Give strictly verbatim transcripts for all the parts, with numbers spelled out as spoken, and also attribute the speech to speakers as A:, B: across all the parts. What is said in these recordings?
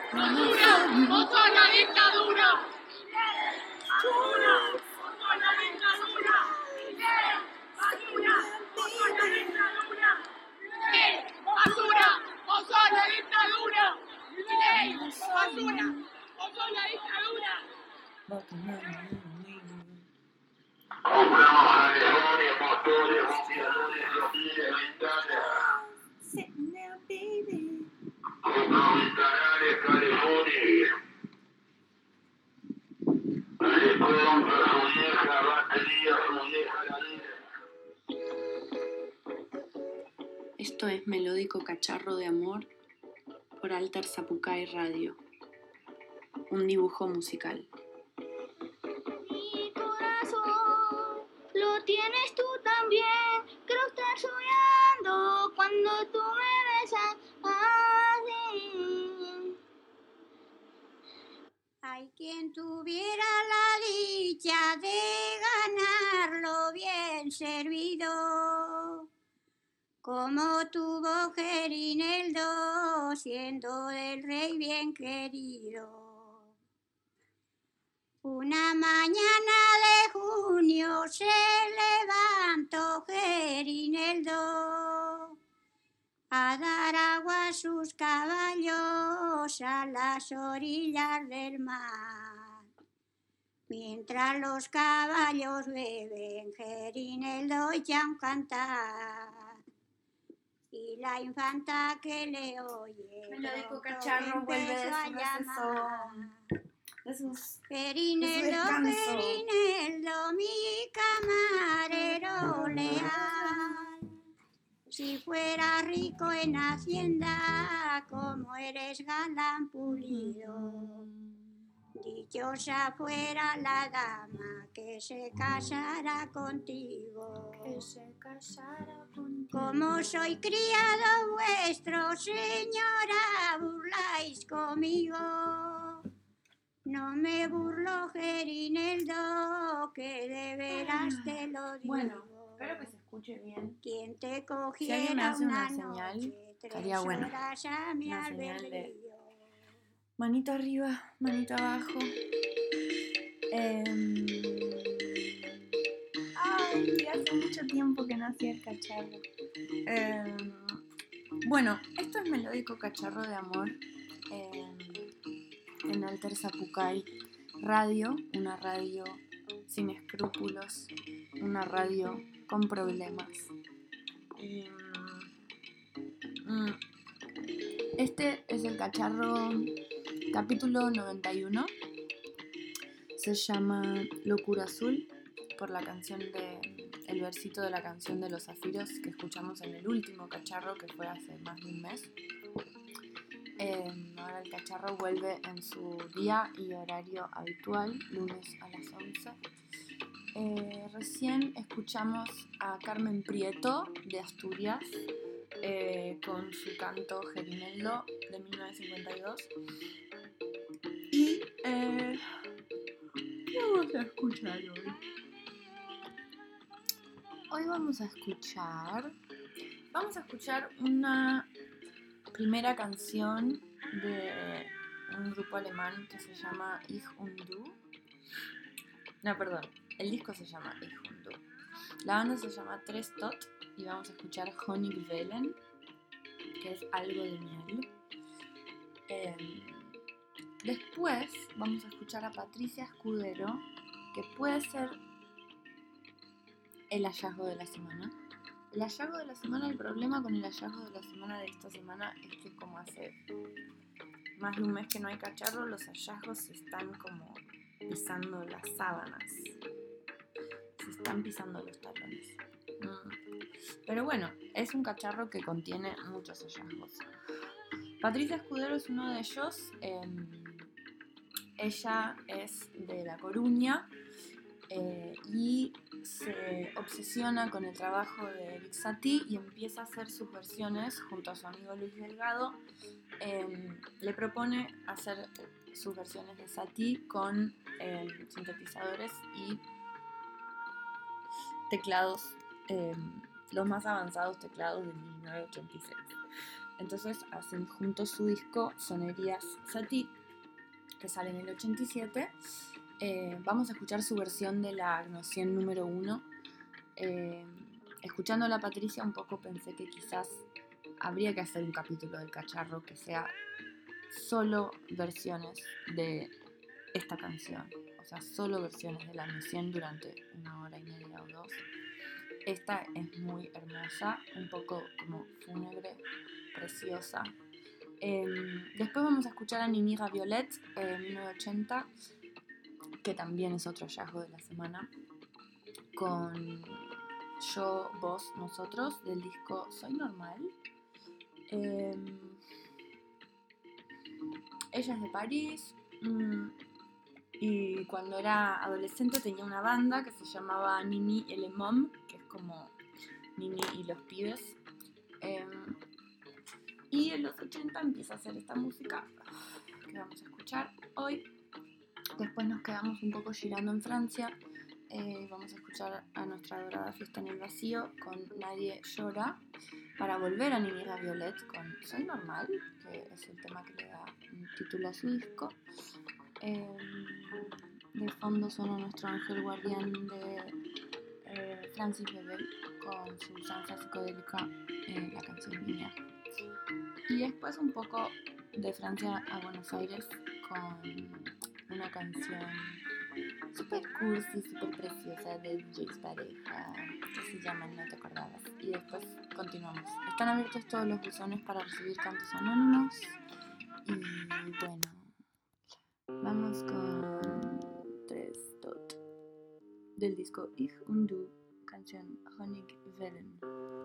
A: ¡Basura! ¡O sos la dictadura! ¡Basura! ¡O sos la dictadura! ¡Basura! ¡O sos la dictadura! ¡Basura! ¡O sos la dictadura! ¡Basura! ¡O sos la dictadura!
B: Compramos alerones, motores, bombeadores, flotines, ventanas.
C: Sitting there, baby.
B: Compramos canales, calefones. Le compra su vieja batería, su vieja ladera.
D: Esto es Melódico Cacharro de Amor por Alter Zapucay Radio, un dibujo musical.
E: Mi corazón lo tienes tú también. Creo estar soñando cuando tú me besas así. Hay quien tuviera la dicha de ganarlo bien servido, como tuvo Gerineldo, siendo del rey bien querido. Una mañana de junio se levantó Gerineldo a dar agua a sus caballos a las orillas del mar. Mientras los caballos beben, Gerineldo echa un cantar. Y la infanta que le oye,
C: Melódico Cacharro vuelve de su receso, de sus
E: Gerineldo, Gerineldo, mi camarero leal. Si fuera rico en hacienda, como eres galán pulido, dichosa fuera la dama que se casara contigo.
C: que se casara contigo.
E: Como soy criado vuestro, señora, burláis conmigo. No me burlo, Gerineldo, que de veras te lo digo.
C: Bueno, espero que se escuche bien.
E: Quien te
D: Si
E: cogiera
D: alguien me hace una
E: una
D: señal,
E: noche,
D: estaría
E: tres
D: bueno.
E: horas a mi
D: Una señal de-
E: albedrío.
D: Manito arriba, manito abajo. Eh, ay, hace mucho tiempo que no hacía el cacharro. Eh, bueno, esto es Melódico Cacharro de Amor eh, en Alter Zapucay Radio, una radio sin escrúpulos, una radio con problemas. Eh, mm, este es el cacharro capítulo noventa y uno. Se llama Locura Azul por la canción de el versito de la canción de los zafiros que escuchamos en el último cacharro, que fue hace más de un mes. Eh, ahora el cacharro vuelve en su día y horario habitual, lunes a las once. Eh, recién escuchamos a Carmen Prieto de Asturias eh, con su canto Gerineldo de mil novecientos cincuenta y dos. Y eh, ¿qué vamos a escuchar hoy? Hoy vamos a escuchar Vamos a escuchar una primera canción de un grupo alemán que se llama Ich und Du. No, perdón, el disco se llama Ich und Du. La banda se llama Tres Tot y vamos a escuchar Honigwellen, que es algo de miel. Eh, después vamos a escuchar a Patricia Escudero, que puede ser el hallazgo de la semana. El hallazgo de la semana, el problema con el hallazgo de la semana de esta semana es que como hace más de un mes que no hay cacharro, los hallazgos se están como pisando las sábanas. Se están pisando los talones. Mm. Pero bueno, es un cacharro que contiene muchos hallazgos. Patricia Escudero es uno de ellos. Eh, ella es de La Coruña. Eh, y se obsesiona con el trabajo de Eric Satie y empieza a hacer sus versiones junto a su amigo Luis Delgado. Eh, le propone hacer sus versiones de Satie con eh, sintetizadores y teclados, eh, los más avanzados teclados de mil novecientos ochenta y seis. entonces hacen juntos su disco Sonerías Satie, que sale en el ochenta y siete. Eh, vamos a escuchar su versión de la Gnocien número uno. Eh, escuchando a la Patricia un poco pensé que quizás habría que hacer un capítulo del Cacharro que sea solo versiones de esta canción, o sea, solo versiones de la Gnocien durante una hora y media o dos. Esta es muy hermosa, un poco como fúnebre, preciosa. Eh, después vamos a escuchar a Nini Raviolet, eh, mil novecientos ochenta, que también es otro hallazgo de la semana, con Yo, Vos, Nosotros, del disco Soy Normal. Eh, ella es de París, mmm, y cuando era adolescente tenía una banda que se llamaba Nini et les Mômes, que es como Nini y los pibes. Eh, y en los ochenta empieza a hacer esta música que vamos a escuchar hoy. Después nos quedamos un poco girando en Francia. Eh, vamos a escuchar a nuestra adorada Fiesta en el Vacío con Nadie Llora, para volver a Nini Raviolet con Soy Normal, que es el tema que le da un título a su disco. Eh, de fondo suena nuestro ángel guardián de eh, Francis Bebel con su salsa psicodélica, eh, la canción Niña. Y después un poco de Francia a Buenos Aires con una canción super cursi, super preciosa de D Js Pareja, que se llama No te acordabas. Y después continuamos. Están abiertos todos los buzones para recibir cantos anónimos. Y bueno, vamos con tres tot del disco Ich und Du, canción Honigwellen.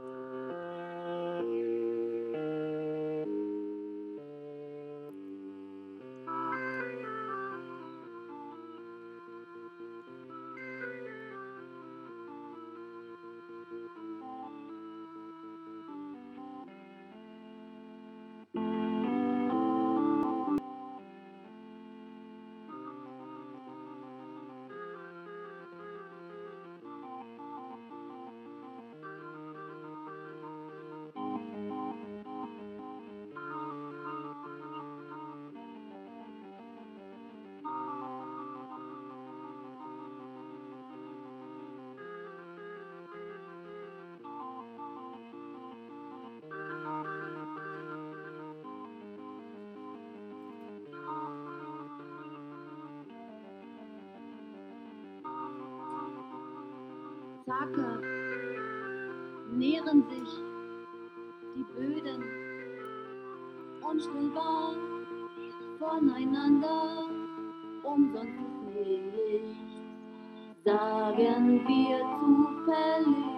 E: Tage nähren sich die Böden unstillbar voneinander, umsonst ist nichts, sagen wir zufällig.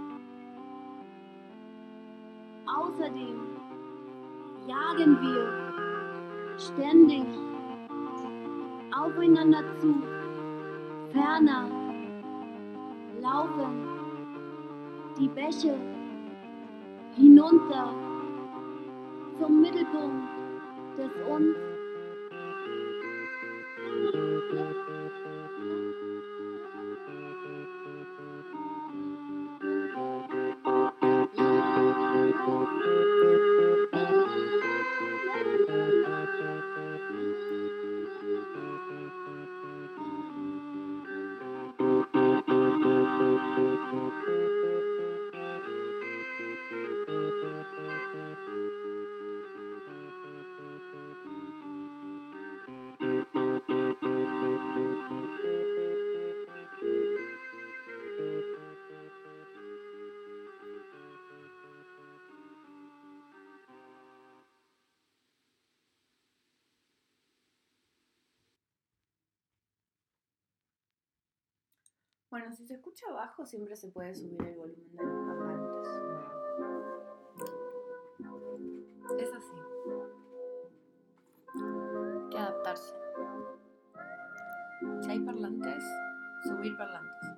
E: Außerdem jagen wir ständig aufeinander zu, ferner laufen die Bäche hinunter zum Mittelpunkt des Uns.
D: Bueno, si se escucha bajo, siempre se puede subir el volumen de los parlantes. Es así. Hay que adaptarse. Si hay parlantes, subir parlantes.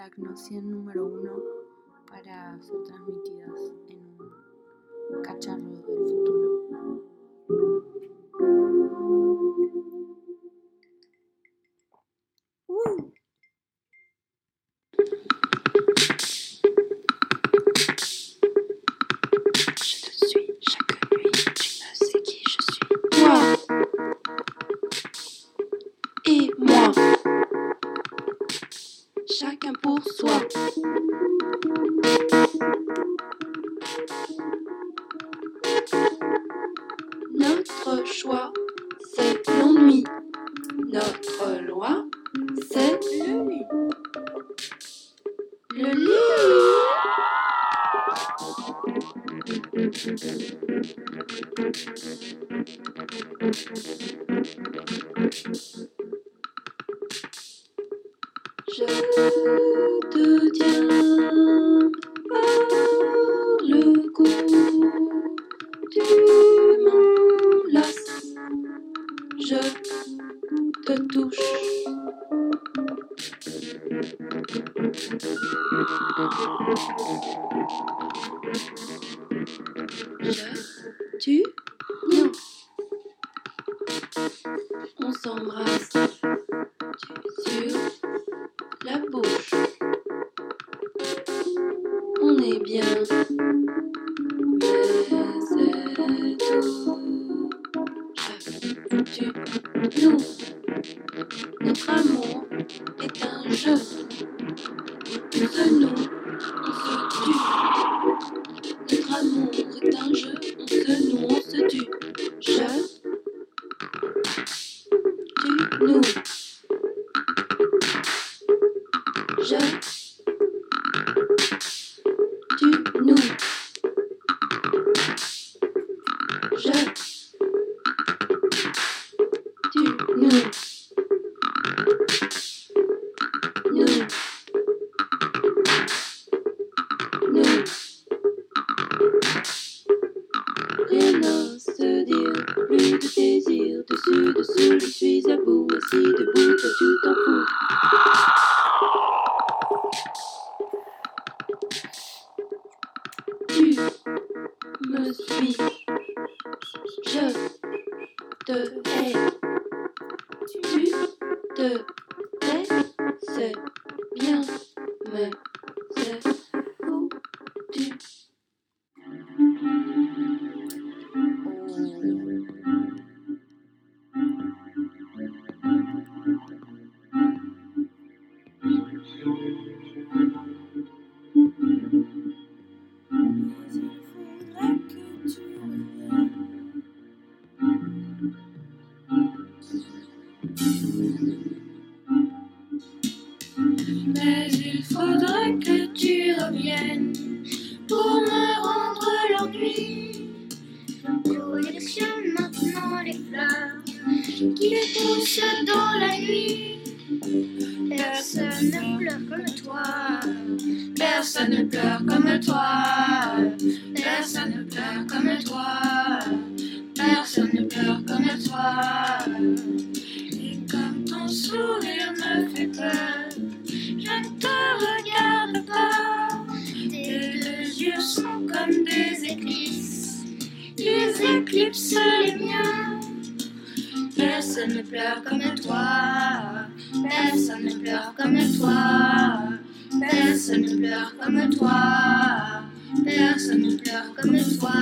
D: aracnocien número uno para ser transmitidas en un cacharro del futuro. Uh. Je te suis chaque nuit, tu ne sais qui je suis. Toi et moi, chacun pour soi. Notre choix, c'est l'ennui. Notre loi, c'est le lit. Le lit. Je te tiens par le cou, tu m'enlaces, je te touche. Je, tu, non. On s'embrasse, tu sur la bouche. On est bien, mais c'est tout. Je, tu, nous. Notre amour est un jeu. Entre nous, on se tue. Notre amour est un jeu. Entre nous, on se tue. Je, tu, nous. Je, tu, nous. Je, tu, nous. Nous. Nous. Rien à se dire, plus de désir, dessus, dessous, je suis à bout, assis debout, toi tu t'en fous. Tu me suis, je te hais, tu te hais, c'est bien, mais c'est foutu. Mais il faudrait que tu reviennes pour me rendre l'ennui. Collectionne maintenant les fleurs qui poussent dans la nuit. Personne ne pleure comme toi. Personne ne pleure comme toi. Personne ne pleure comme toi. Personne ne pleure comme toi. Et comme ton sourire me fait peur, je ne te regarde pas. Tes deux yeux sont comme des éclisses, ils éclipsent les miens. Personne ne pleure comme toi. Personne ne pleure comme toi. Personne ne pleure comme toi. Personne ne pleure comme toi.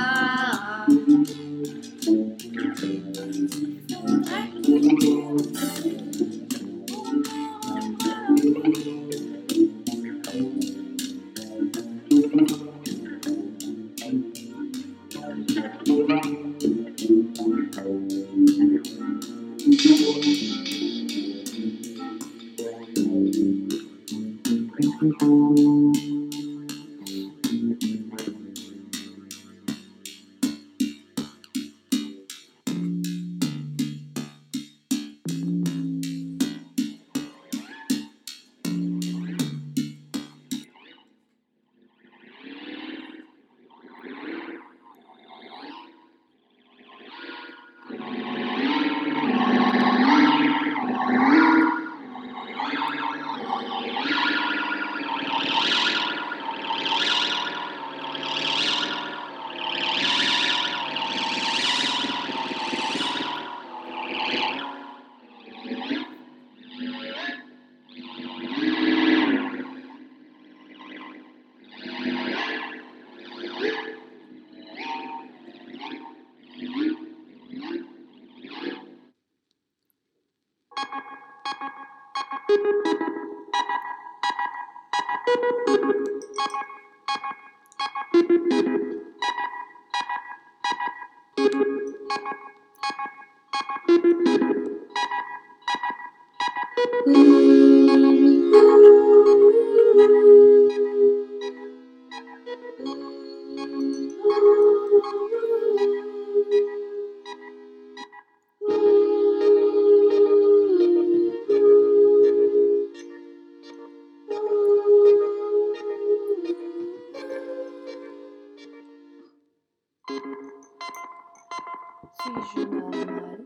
D: Suis-je normal?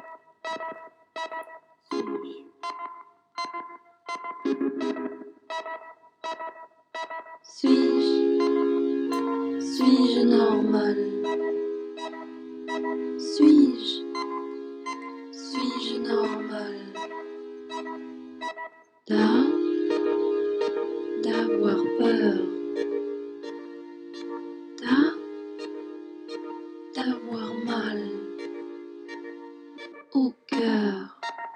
C: Suis-je Suis-je normal? Suis-je Suis-je normal? D'a D'avoir peur. D'a D'avoir mal au cœur.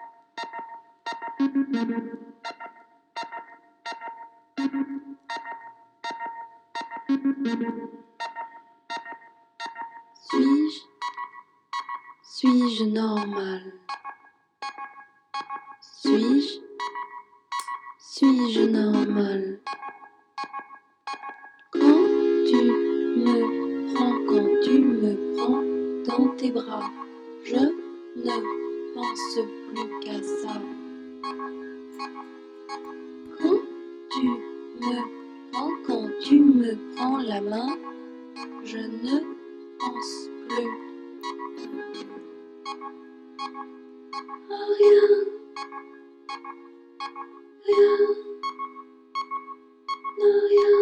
C: Suis-je Suis-je normal? Suis-je Suis-je normal? Quand tu me prends, quand tu me prends dans tes bras, je ne pense plus qu'à ça. Quand tu me prends, quand tu me prends la main, je ne pense plus à rien, rien, à rien.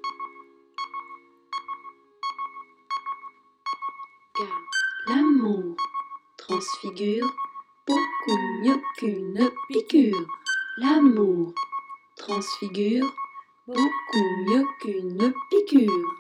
C: Car l'amour transfigure beaucoup mieux qu'une piqûre. L'amour transfigure beaucoup mieux qu'une piqûre.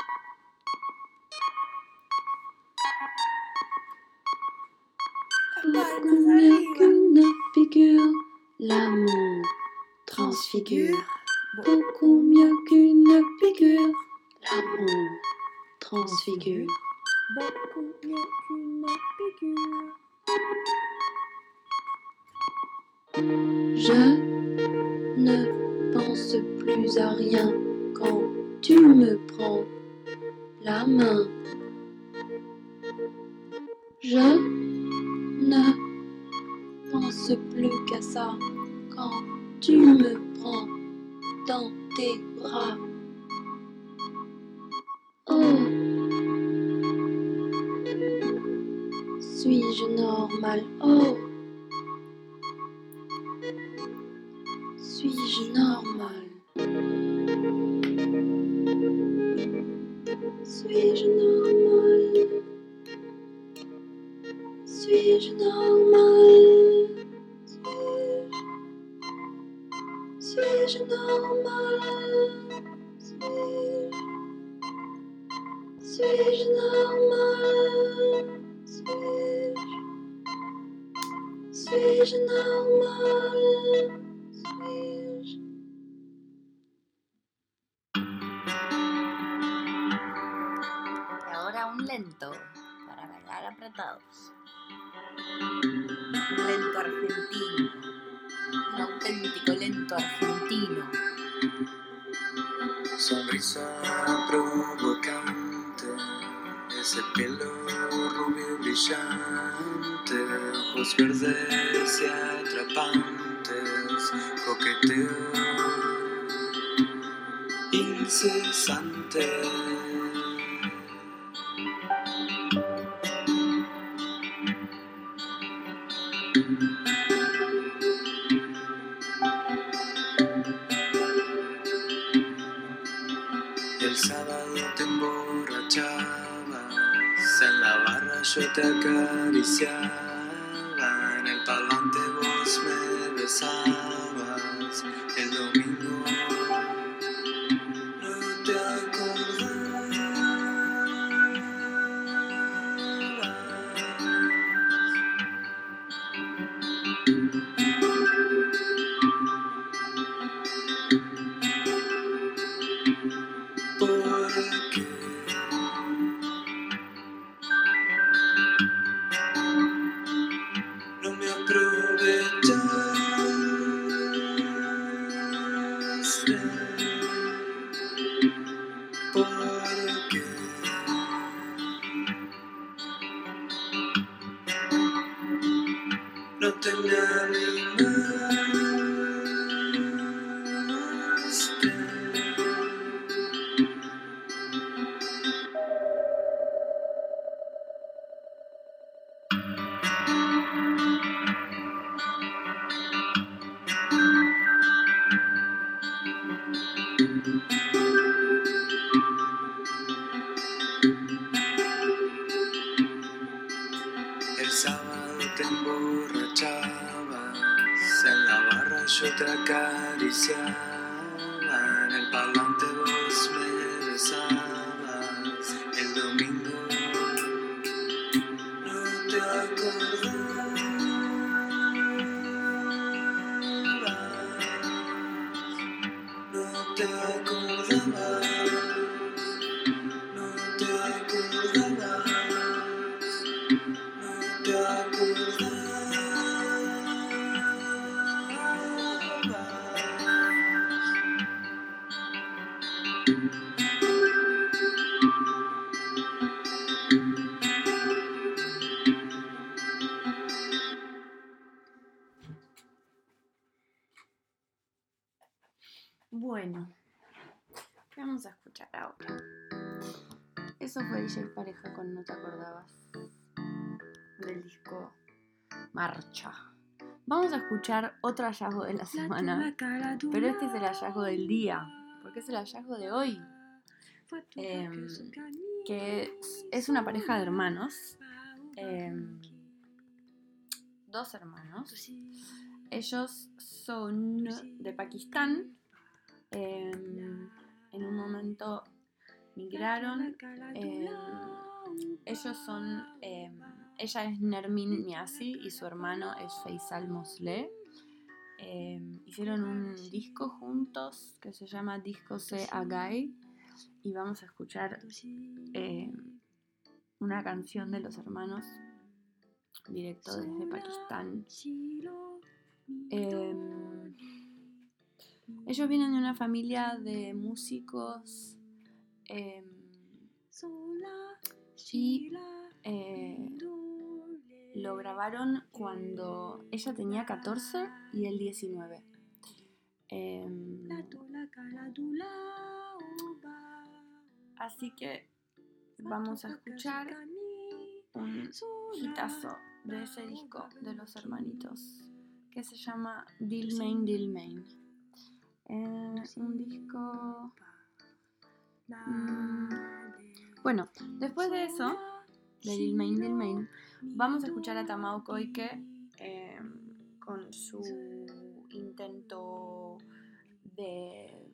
C: Beaucoup mieux qu'une piqûre. L'amour transfigure beaucoup mieux qu'une piqûre. L'amour transfigure
D: Beaucoup mieux qu'une piqûre.
C: Je ne pense plus à rien quand tu me prends la main. Je ne pense plus qu'à ça quand tu me prends dans tes bras. Oh, suis-je normal? Oh, suis-je normal? Suis-je normal? Suis-je normal? Suis-je Suis-je normal? Suis-je Suis-je normal? Suis-je Suis-je normal? Suis-je
A: Y ahora un lento para bailar apretados. Un lento argentino. Un auténtico lento argentino.
F: Sonrisa provocante, ese pelo rubio brillante, ojos verdes y atrapantes, coqueteo incesante. El sábado te emborrachabas, en la barra yo te acariciaba, en el parlante vos me besabas, el domingo no te acordabas. no te me animaste. El sábado te emborrachabas, en la barra yo te acariciaba, en el parlante vos me besabas, el domingo no te acordabas, no te acordabas, no te acordabas. Te acordabas.
D: Bueno, vamos a escuchar ahora. Eso fue D J Pareja con No te acordabas, del disco Marcha. Vamos a escuchar otro hallazgo de la semana, pero este es el hallazgo del día, porque es el hallazgo de hoy, eh, que es, es una pareja de hermanos, eh, dos hermanos. Ellos son de Pakistán, eh, en un momento migraron, eh, ellos son... Eh, Ella es Nermin Niazi y su hermano es Faisal Mosleh. Eh, hicieron un disco juntos que se llama Disco Se Agai y vamos a escuchar eh, una canción de los hermanos directo desde Pakistán. Eh, ellos vienen de una familia de músicos eh, y eh, lo grabaron cuando ella tenía catorce y él diecinueve. Eh, así que vamos a escuchar un hitazo de ese disco de los hermanitos que se llama Dilmain Dilmain. Eh, un disco... Mm, bueno, después de eso, de Dilmain Dilmain, vamos a escuchar a Tamao Koike eh, con su intento de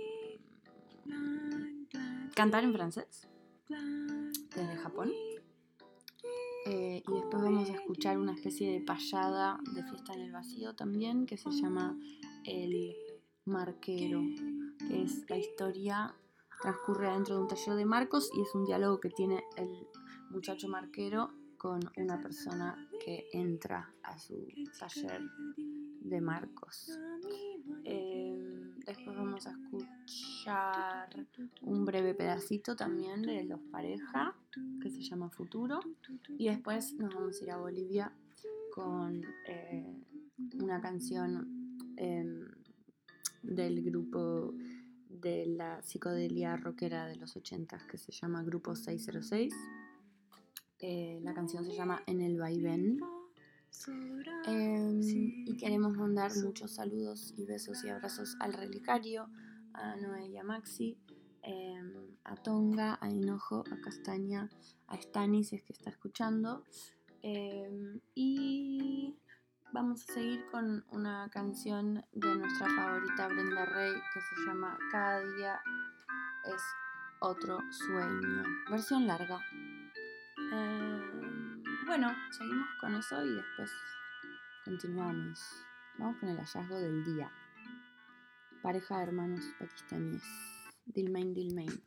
D: cantar en francés desde Japón. Eh, y después vamos a escuchar una especie de payada de Fiesta en el Vacío también, que se llama El Marquero, que es la historia, transcurre dentro de un taller de Marcos y es un diálogo que tiene el muchacho marquero con una persona que entra a su taller de Marcos. Eh, después vamos a escuchar un breve pedacito también de Los Pareja, que se llama Futuro, y después nos vamos a ir a Bolivia con eh, una canción eh, del grupo de la psicodelia rockera de los ochentas que se llama Grupo seiscientos seis. Eh, la canción se llama En el Vaivén. Eh, y queremos mandar muchos saludos y besos y abrazos al Relicario, a Noé y a Maxi, eh, a Tonga, a Hinojo, a Castaña, a Stani si es que está escuchando. Eh, y vamos a seguir con una canción de nuestra favorita Brenda Rey que se llama Cada día es otro sueño, versión larga. Eh, bueno, seguimos con eso y después continuamos. Vamos con el hallazgo del día. Pareja de hermanos pakistaníes. Dilmain Dilmain.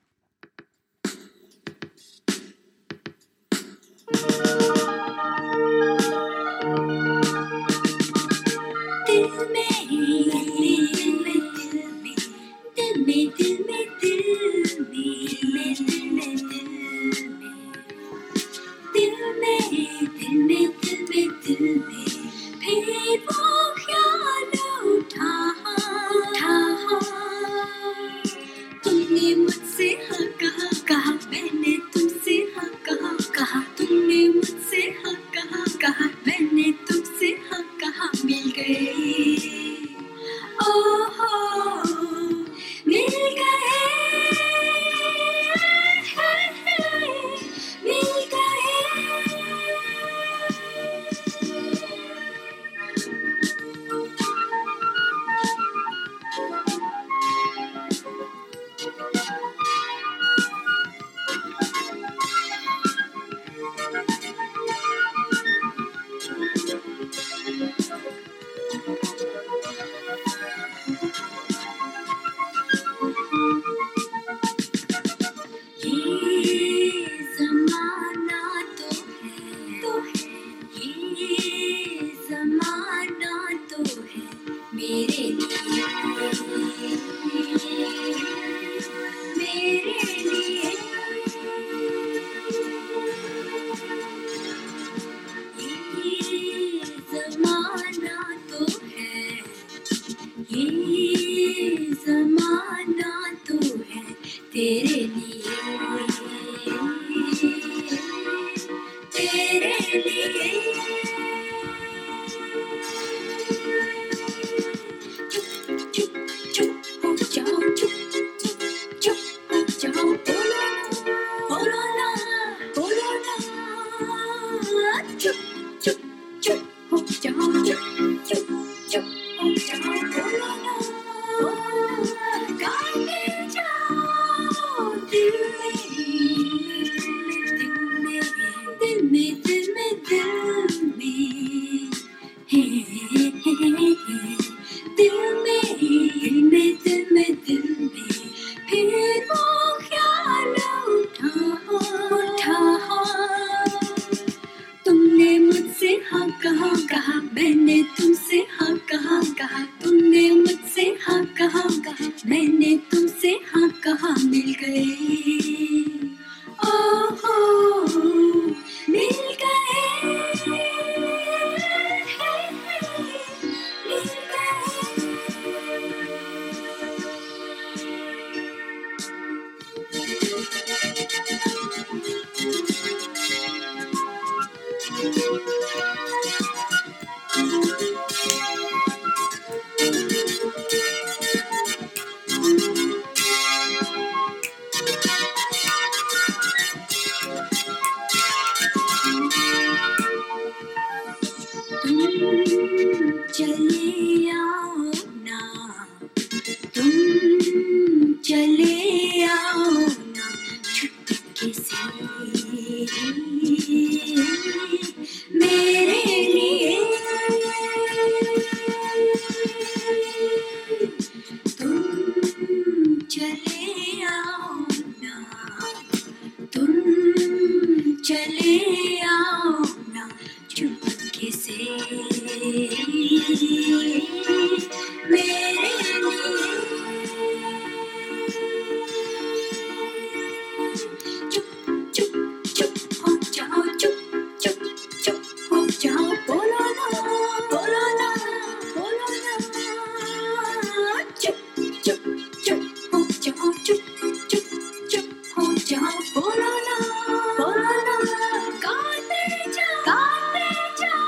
G: दिल में दिल में दिल में दिल में
E: चुप चुप चुप हो जाओ चुप चुप चुप हो जाओ बोलो ना गाते जाओ दिल में दिल में दिल में दिल में हे हे हे दिल में दिल में दिल में दिल में फिर वो ख्याल उठा उठा तुमने मुझसे हाँ कहा कहा मैंने तुमसे हाँ कहा कहा तुमने मुझसे हाँ कहा कहा मैंने तुमसे हाँ कहा मिल गए ओहो मिल गए मिल गए चले आओ ना तुम चले आओ ना चुपके से मेरे लिए तुम चले आओ ना तुम चले आओ ना चुपके से मेरे लिए चुप चुप चुप हो जाओ चुप चुप चुप हो जाओ बोलो ना बोलो ना बोलो ना चुप चुप चुप हो जाओ चुप चुप चुप हो जाओ बोलो ना बोलो ना गाते जाओ गाते जाओ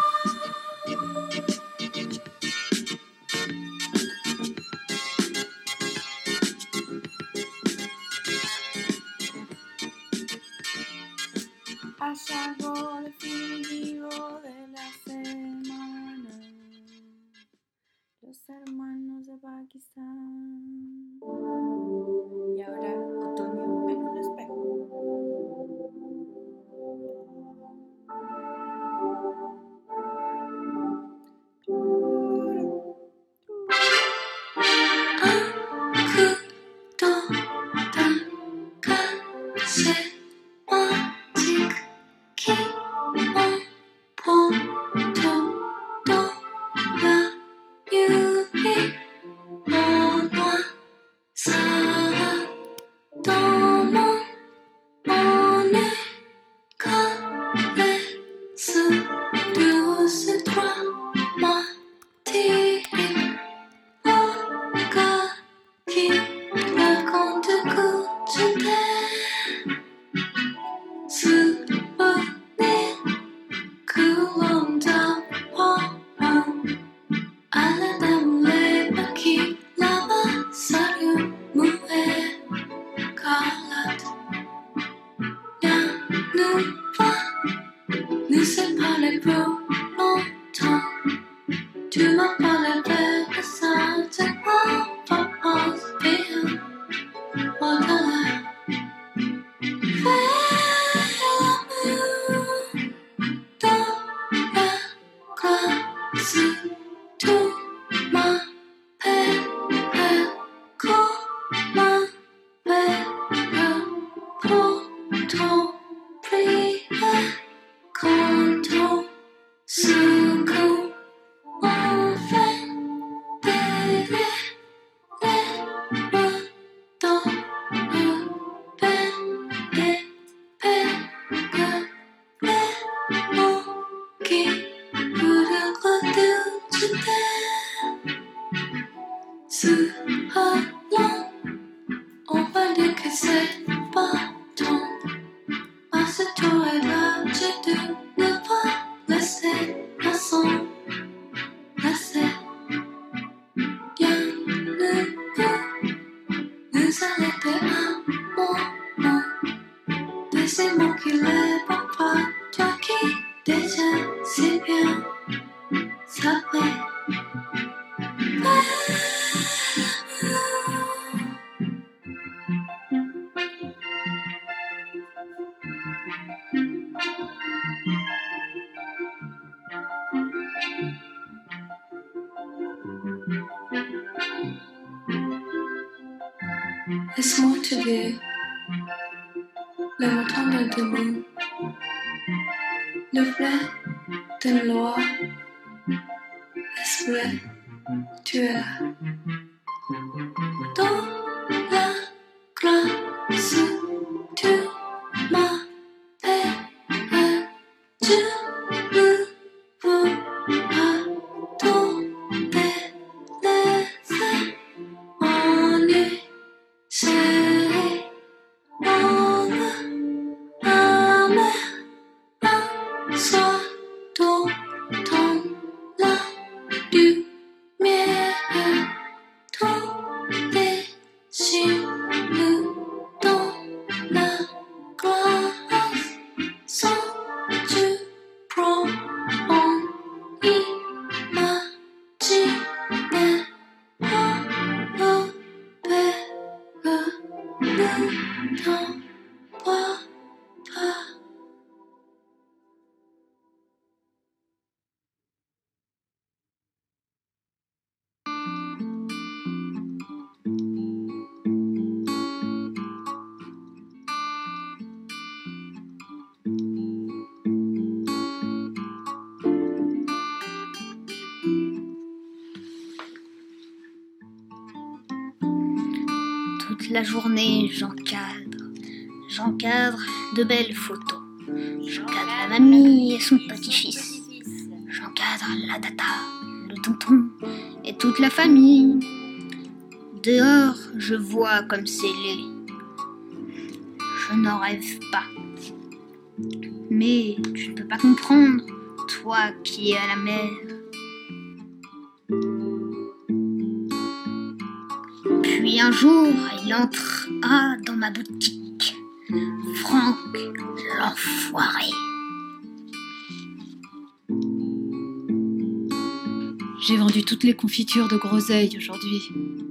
D: Allá llegó el definitivo de la semana, los hermanos de Pakistán. Y ahora otoño en un espejo.
C: déjà c'est bien, ça fait laisse-moi te dire le montant d'un démon, le fleuve d'une loi, esprit, tu es là. Dans la grâce, tu m'appelles, je me vois tomber les ennuis, chérie, dans la mer, un soir d'automne, la lumière tomber sur nous dans la glace, sans tu prends en imaginer oh, oh, belle, ne t'envoie pas.
G: Toute la journée, j'encadre, j'encadre de belles photos. J'encadre la mamie et son petit-fils. J'encadre la tata, le tonton et toute la famille. Dehors, je vois comme c'est laid. Je n'en rêve pas. Mais tu ne peux pas comprendre, toi qui es à la mer. Puis un jour, il entra dans ma boutique. Franck, l'enfoiré.
H: J'ai vendu toutes les confitures de groseille aujourd'hui.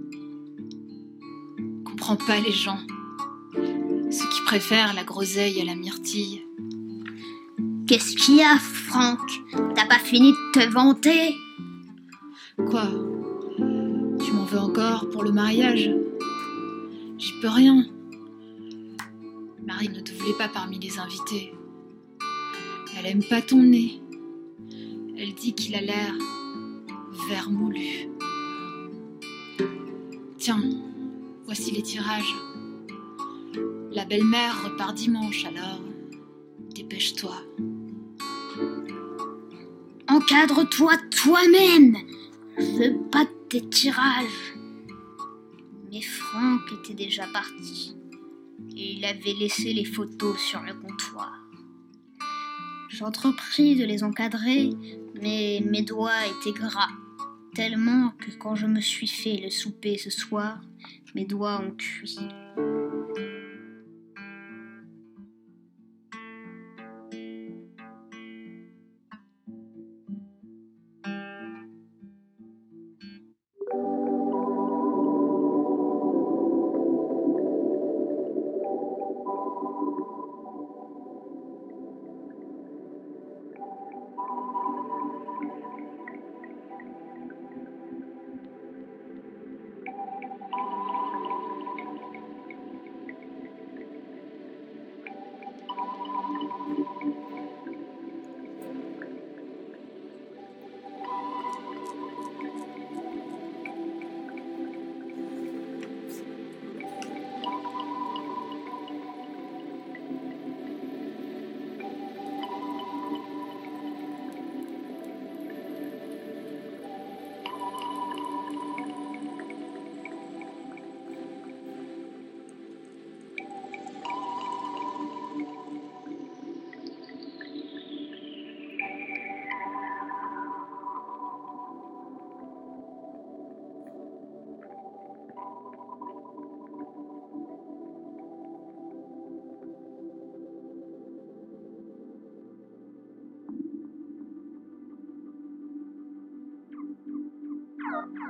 H: Comprends pas les gens. Ceux qui préfèrent la groseille à la myrtille.
G: Qu'est-ce qu'il y a, Franck? T'as pas fini de te vanter?
H: Quoi? Tu m'en veux encore pour le mariage? J'y peux rien. Marie ne te voulait pas parmi les invités. Elle aime pas ton nez. Elle dit qu'il a l'air vermoulu. Tiens, voici les tirages. La belle-mère repart dimanche, alors dépêche-toi.
G: Encadre-toi toi-même. Je veux pas de tes tirages. Mais Franck était déjà parti. Et il avait laissé les photos sur le comptoir. J'entrepris de les encadrer, mais mes doigts étaient gras, tellement que quand je me suis fait le souper ce soir, mes doigts ont cuit.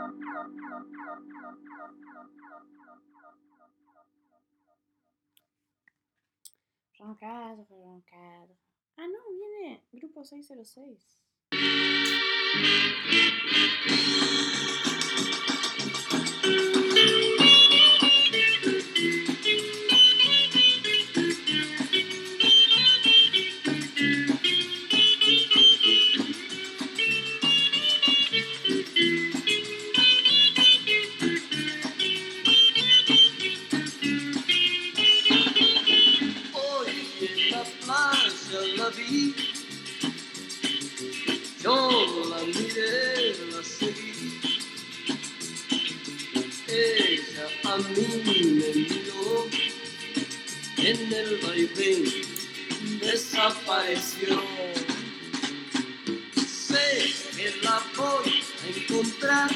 D: J'encadre, j'encadre. Ah non, viene Grupo seis cero seis.
I: Hoy en la playa la vi, yo la miré, la seguí. Ella a mí me miró, en el vaivén desapareció. Sé que la voy a encontrar,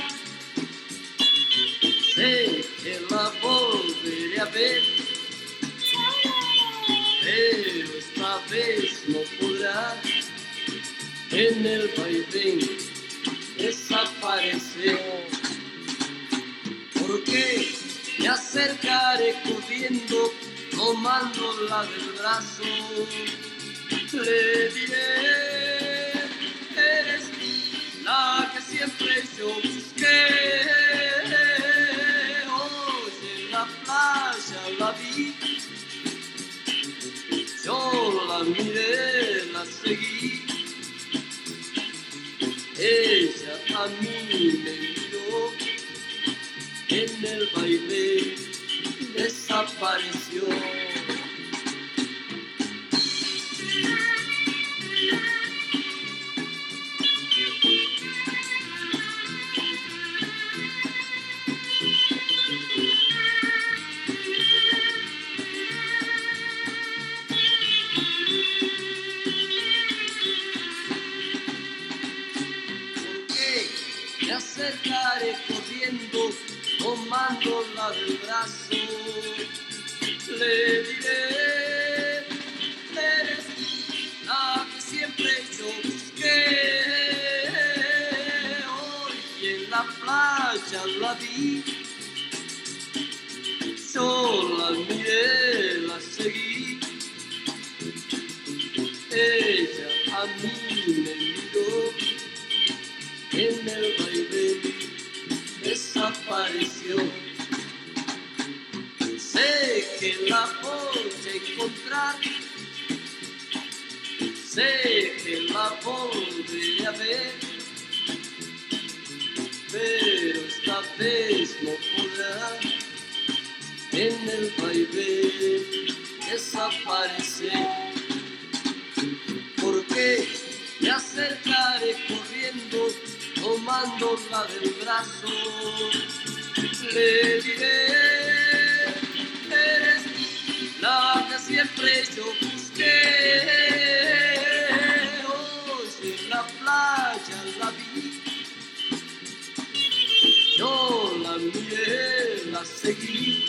I: sé que la volveré a ver, pero esta vez no podrá en el vaivén desaparecer. Porque me acercaré corriendo, tomándola del brazo, le diré, eres la que siempre yo busqué. Hoy en la playa la vi, yo la miré, la seguí. Ella a mí me miró, en el baile desapareció. Me acercaré corriendo, tomándola del brazo, le diré, eres la que siempre yo busqué. Hoy en la playa la vi, yo la miré, la seguí. Ella a mí me miró, en el baile desapareció. Sé que la voy a encontrar, sé que la volveré a ver, pero esta vez no podrá en el baile desaparecer. Porque me acercaré corriendo, tomándola del brazo, le diré, eres la que siempre yo busqué. Hoy en la playa la vi, yo la miré, la seguí.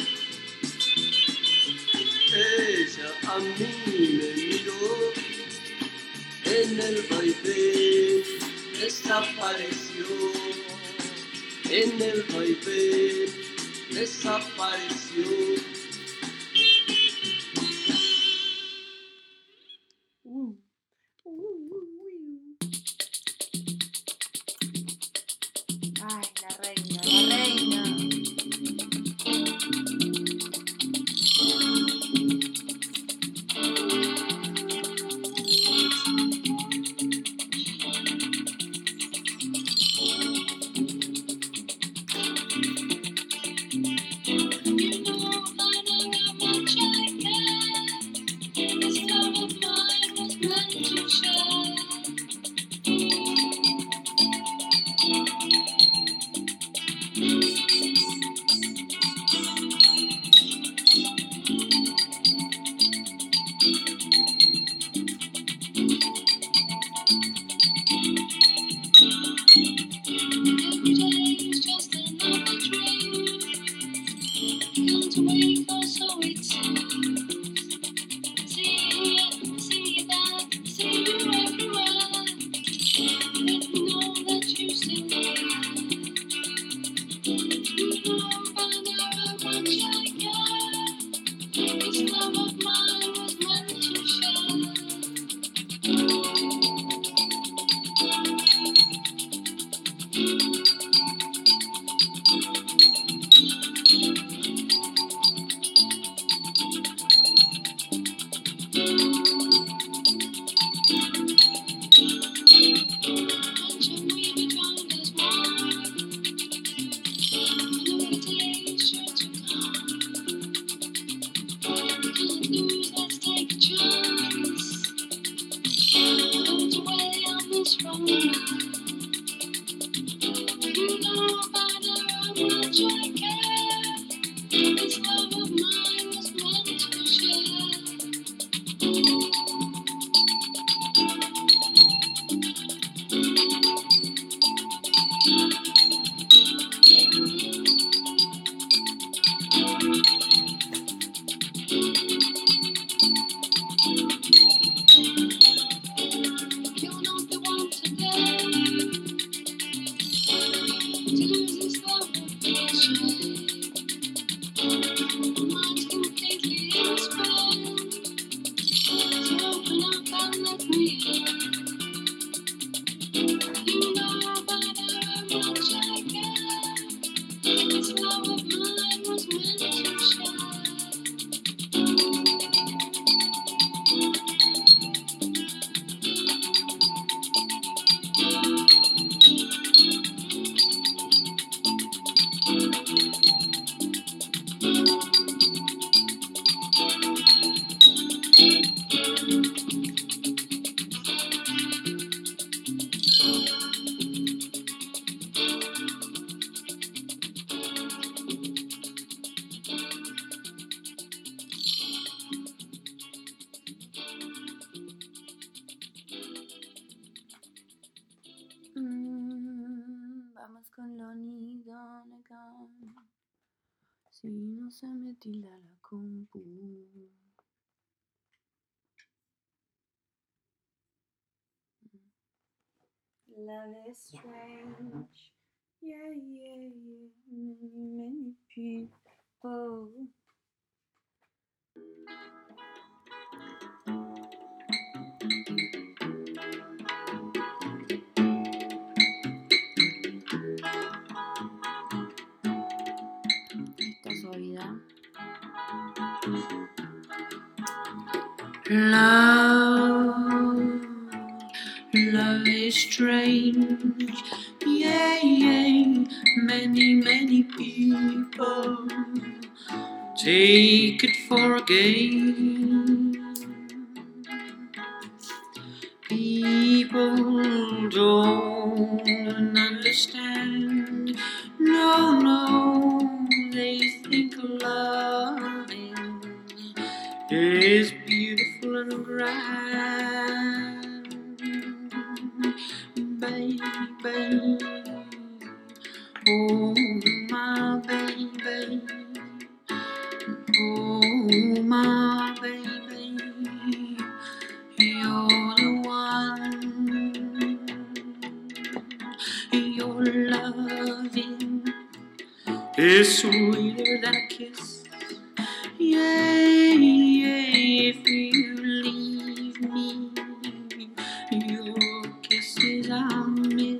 I: Ella a mí me miró, en el baile desapareció, en el baile desapareció.
D: Uh, uh, uh, uh. Ay, la reina, la reina.
E: You know that
C: is wrong now. You know about how much I care. This love of mine was meant to share. You're not the one today to lose this love of passion. Mine's completely inspired. So open up and let me in. You know about how much I care. This love of mine was meant to share.
D: Mm, vamos con Lonnie Donegan. Si no se me tilda la compu. Love is strange. Yeah, yeah, yeah. Many, many people. Esta suavidad. Love, love is strange. Yeah, yeah. Many, many people take it for a game. People don't understand. No, no, they think loving is beautiful and grand. Baby, oh my baby, oh my baby, you're the one. Your loving is sweeter than a kiss. Yeah, yeah, if you leave me, your kisses I'll miss.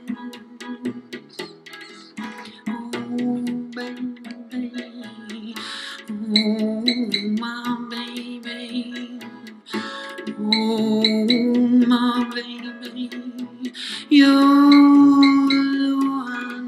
D: Oh, baby, oh, my baby, oh, my baby, you're the one.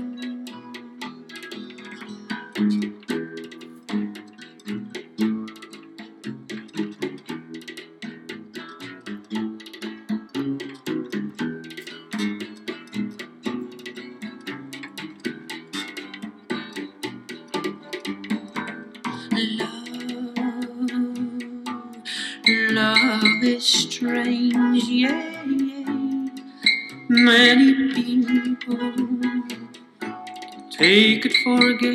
D: Love is strange, yeah, yeah. Many people take it for a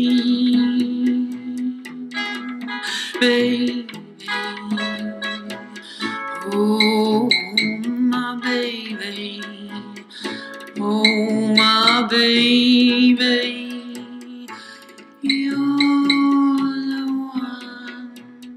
D: game, baby. Oh, my baby, oh, my baby, you're the one.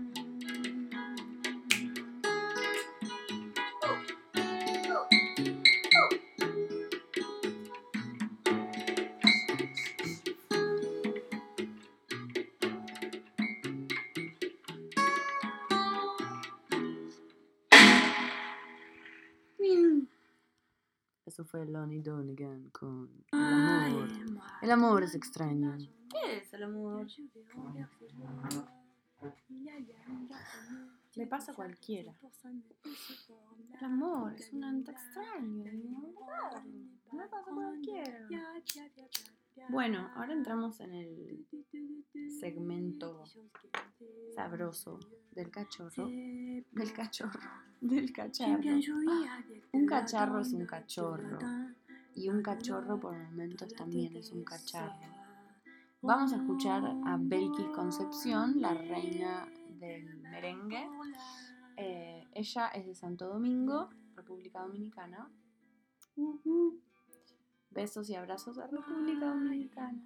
D: Eso fue Lonnie Donegan con El amor. El amor es extraño. ¿Qué es el amor? le pasa a cualquiera. El amor es un ente extraño, raro, le pasa a cualquiera. Bueno, ahora entramos en el segmento sabroso del cachorro, del cachorro, del cacharro. Un cacharro es un cachorro y un cachorro por momentos también es un cacharro. Vamos a escuchar a Belkis Concepción, la reina del merengue. Eh, ella es de Santo Domingo, República Dominicana. Uh-huh. Besos y abrazos a República Dominicana.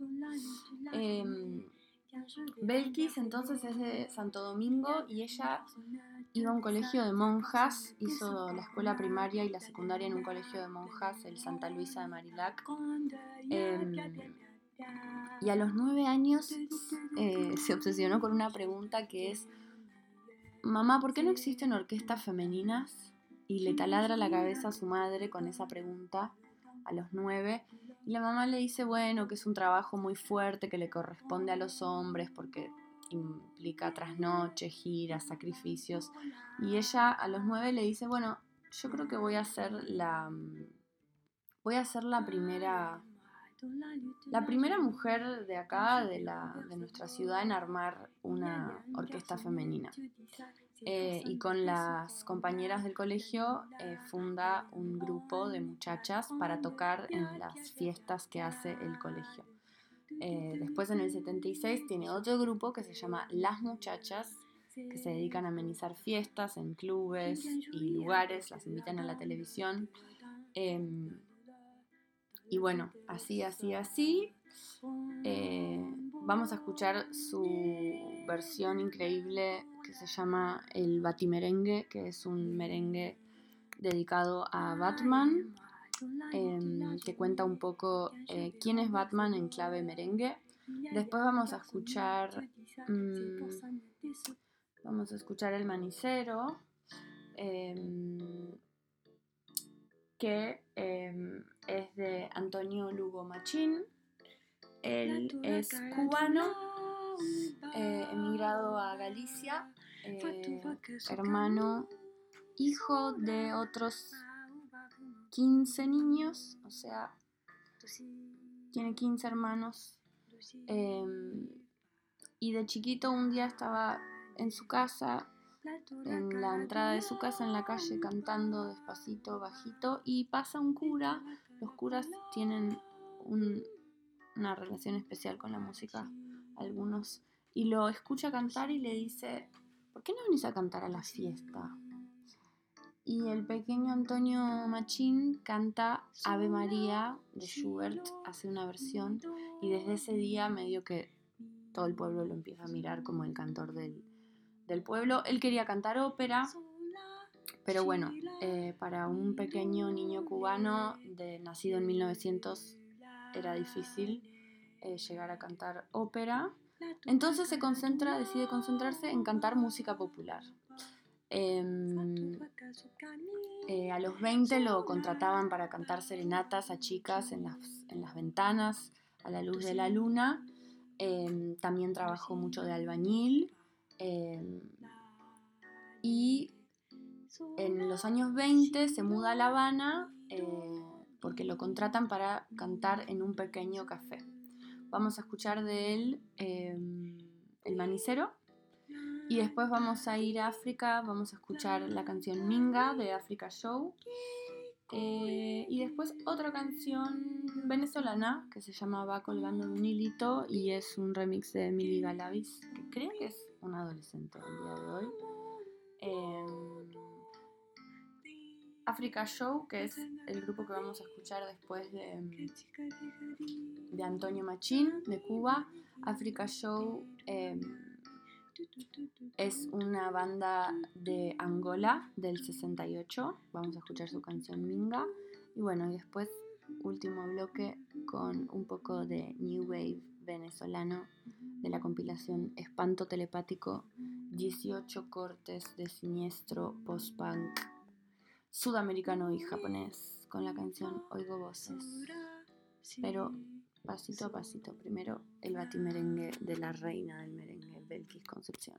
D: Eh, Belkis entonces es de Santo Domingo y ella iba a un colegio de monjas, hizo la escuela primaria y la secundaria en un colegio de monjas, el Santa Luisa de Marilac. Eh, y a los nueve años eh, se obsesionó con una pregunta que es: mamá, ¿por qué no existen orquestas femeninas? Y le taladra la cabeza a su madre con esa pregunta a los nueve. Y la mamá le dice, bueno, que es un trabajo muy fuerte que le corresponde a los hombres porque implica trasnoches, giras, sacrificios. Y ella a los nueve le dice, bueno, yo creo que voy a ser la voy a ser la primera la primera mujer de acá, de la de nuestra ciudad, en armar una orquesta femenina. Eh, y con las compañeras del colegio eh, funda un grupo de muchachas para tocar en las fiestas que hace el colegio. Eh, después en el setenta y seis tiene otro grupo que se llama Las Muchachas, que se dedican a amenizar fiestas en clubes y lugares, las invitan a la televisión. Eh, y bueno, así, así, así. Eh, vamos a escuchar su versión increíble que se llama el Batimerengue, que es un merengue dedicado a Batman, eh, que cuenta un poco eh, quién es Batman en clave merengue. Después vamos a escuchar mmm, vamos a escuchar el Manicero, eh, que eh, es de Antonio Lugo Machín. Él es cubano, eh, emigrado a Galicia, eh, hermano, hijo de otros quince niños, o sea, tiene quince hermanos. Eh, y de chiquito un día estaba en su casa, en la entrada de su casa, en la calle, cantando despacito, bajito, y pasa un cura. Los curas tienen un... una relación especial con la música, algunos, y lo escucha cantar y le dice, ¿por qué no venís a cantar a la fiesta? Y el pequeño Antonio Machín canta Ave María de Schubert, hace una versión, y desde ese día medio que todo el pueblo lo empieza a mirar como el cantor del, del pueblo. Él quería cantar ópera, pero bueno, eh, para un pequeño niño cubano de, nacido en mil novecientos era difícil eh, llegar a cantar ópera. Entonces se concentra, decide concentrarse en cantar música popular. Eh, eh, a los veinte lo contrataban para cantar serenatas a chicas en las, en las ventanas a la luz de la luna. Eh, también trabajó mucho de albañil. Eh, y en los años veinte se muda a La Habana eh, porque lo contratan para cantar en un pequeño café. Vamos a escuchar de él eh, El Manicero. Y después vamos a ir a África, vamos a escuchar la canción Minga de Africa Show. Eh, y después otra canción venezolana que se llama Va colgando de un hilito y es un remix de Emily Galavis, que creo que es un adolescente el día de hoy. Eh, Africa Show, que es el grupo que vamos a escuchar después de, de Antonio Machín, de Cuba. Africa Show eh, es una banda de Angola del sesenta y ocho. Vamos a escuchar su canción Minga. Y bueno, y después último bloque con un poco de New Wave venezolano de la compilación Espanto Telepático, dieciocho cortes de siniestro post-punk sudamericano y japonés, con la canción Oigo Voces. Pero pasito a pasito, primero el batimerengue de la reina del merengue, Belkis Concepción.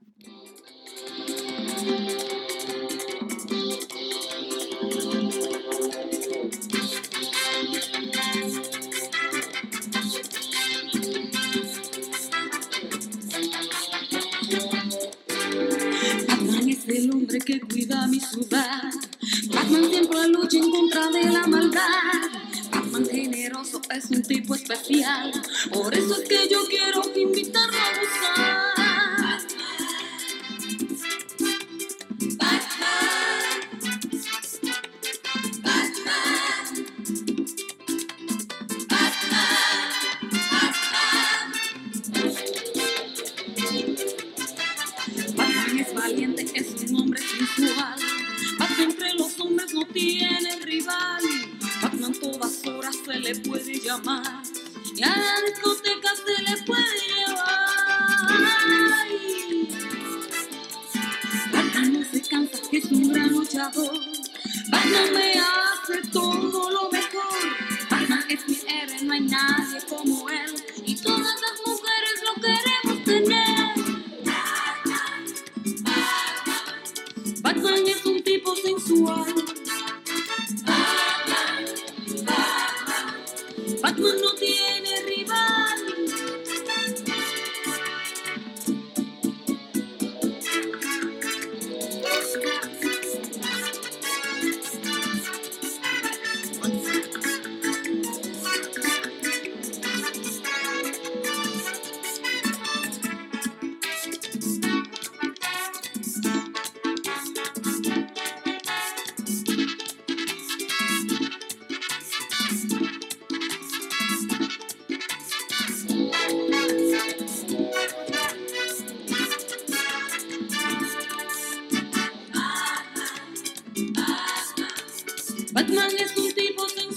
E: Batman es el hombre que cuida mi ciudad. Batman siempre lucha en contra de la maldad. Batman generoso es un tipo especial. Por eso es que yo quiero invitarlo a gozar. Batman es valiente, es un hombre sensual. Batman entre los hombres no tiene rival. Batman todas horas se le puede llamar y a la discoteca se le puede llevar. Batman no se cansa, es un gran luchador. Batman me hace todo lo mejor. Batman es mi héroe, no hay nadie como él. Y todas las mujeres lo queremos tener. Batman es un tipo sensual. Batman no tiene rival. Batman es un tipo sensual.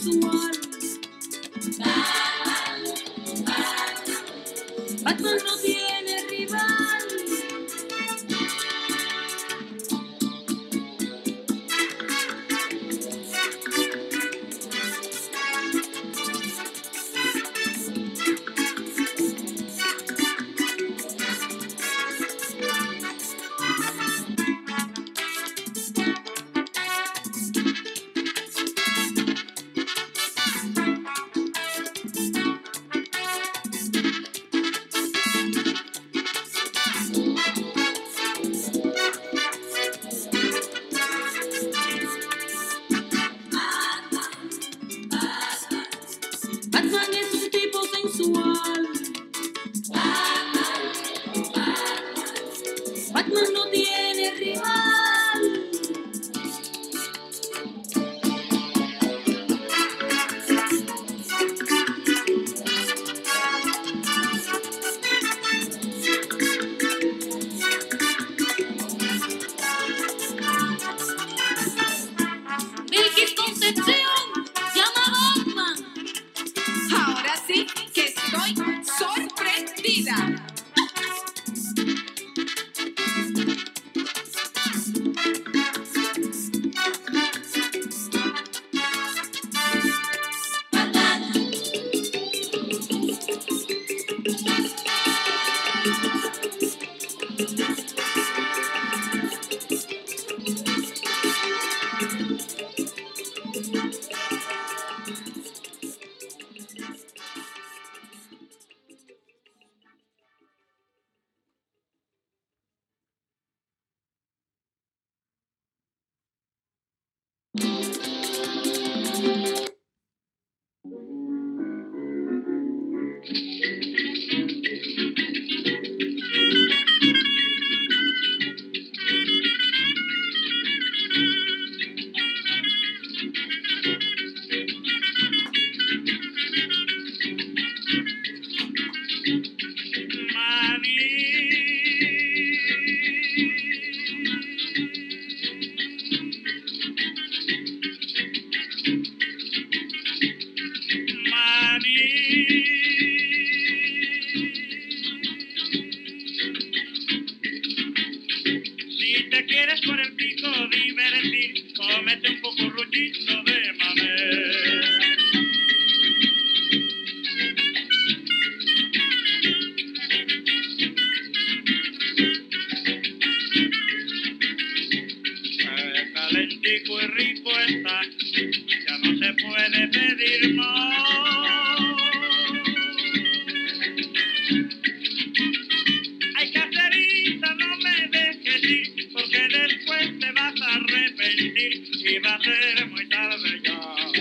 J: puede pedir más. Ay, caserita, no me dejes ir, porque después te vas a arrepentir y va a ser muy tarde ya.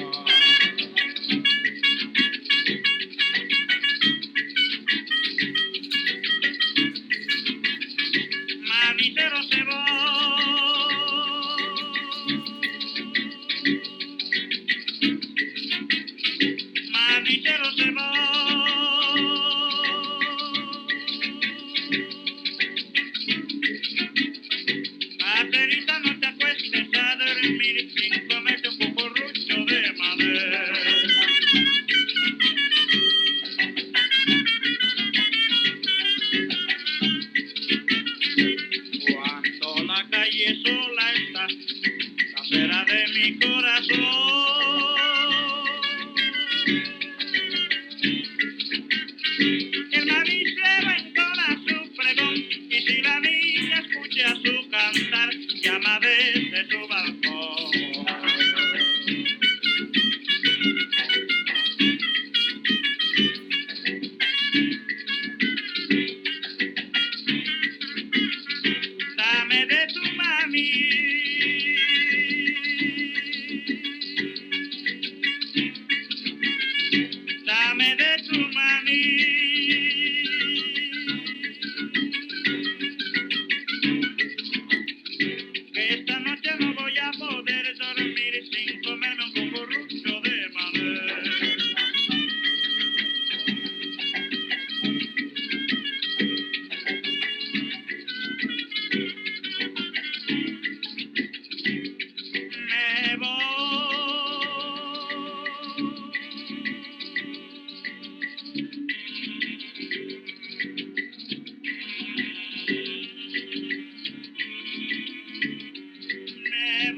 J: Manitero se va. Manitero se va. Caserita, no te acuestes a dormir sin comerte un cucurrucho de madera. Cuando la calle sola está, casera de mi corazón, el maní se va entona su pregón, y si la niña escucha su cantar, llama desde su balcón. Dame de tu mami, dame de tu mami, que esta noche no voy a poder dormir sin comerme un cucurrucho de madera. Me Me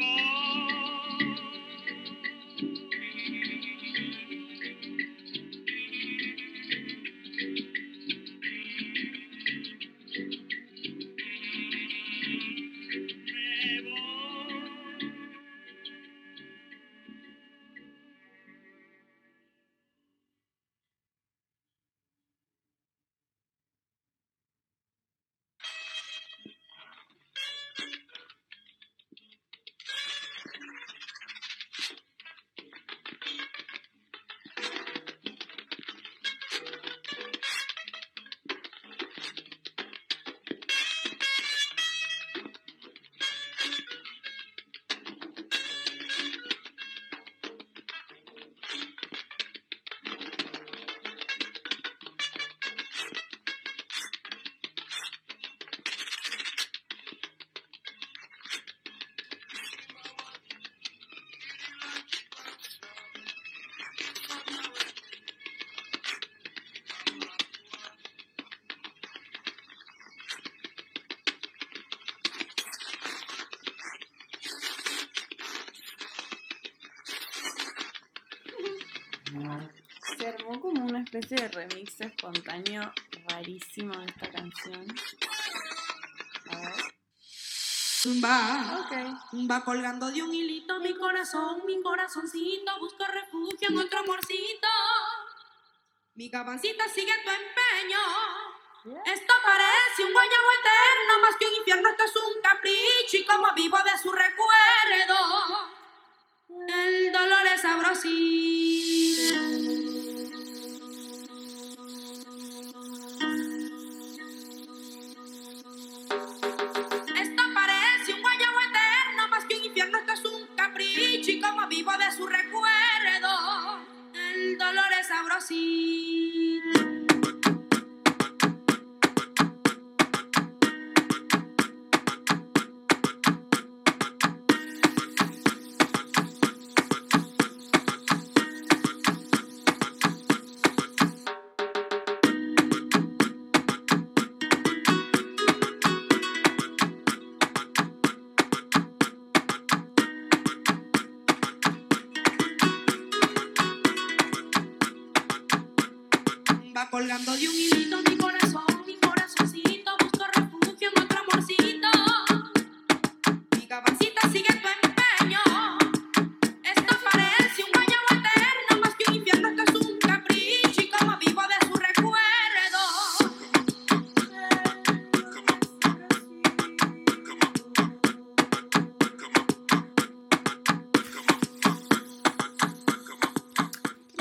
D: Se armó como una especie de remix espontáneo rarísimo de esta canción. A ver.
A: Va,
D: Ok.
A: va colgando de un hilito mi corazón, mi corazoncito busca refugio en otro amorcito. Mi gabancita sigue tu empeño. Esto parece un guayabo eterno, más que un infierno, esto es un capricho. Y como vivo de su recuerdo, el dolor es sabrosito. Esto parece un guayabo eterno, más que un infierno, esto es un capricho. Y como vivo de su recuerdo, el dolor es sabrosito. Va colgando de un hilito mi corazón, mi corazoncito busco refugio en otro amorcito. Mi gabancita sigue tu empeño. Esto parece un guayabo eterno.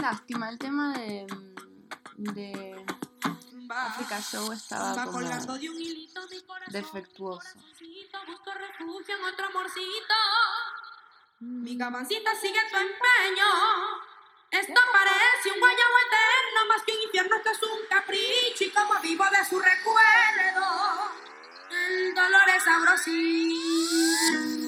D: lástima, el tema de, de Africa Show estaba como defectuoso.
A: Busco refugio en otro amorcito. Mi gabancita sigue su empeño. Esto parece un guayabo eterno, más que un infierno, esto es un capricho. Y como vivo de su recuerdo, el dolor es sabrosísimo.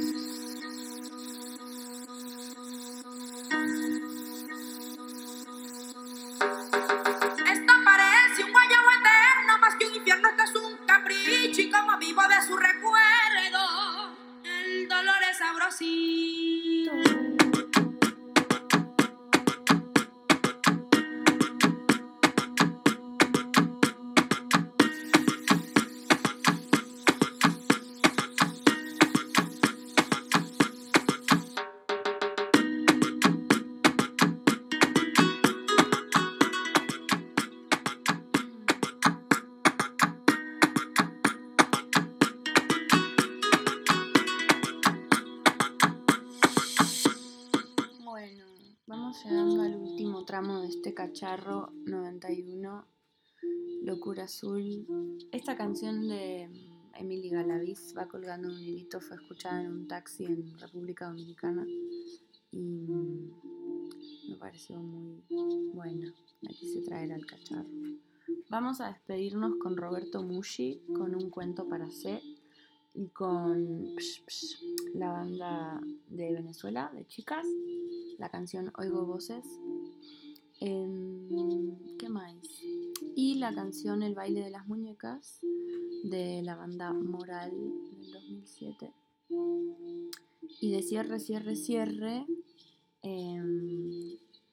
A: Esto parece un guayabo eterno, más que un infierno, esto es un capricho. Y como vivo de su recuerdo, el dolor es sabrosito.
D: Llegando al último tramo de este cacharro noventa y uno, Locura Azul. Esta canción de Emily Galaviz va colgando un hilito, fue escuchada en un taxi en República Dominicana y me pareció muy buena, la quise traer al cacharro. Vamos a despedirnos con Roberto Mushi, con Un cuento para C, y con psh, psh, la banda de Venezuela, de chicas, la canción Oigo Voces. Eh, ¿Qué más? Y la canción El baile de las muñecas, de la banda Moral del dos mil siete. Y de cierre, cierre, cierre, eh,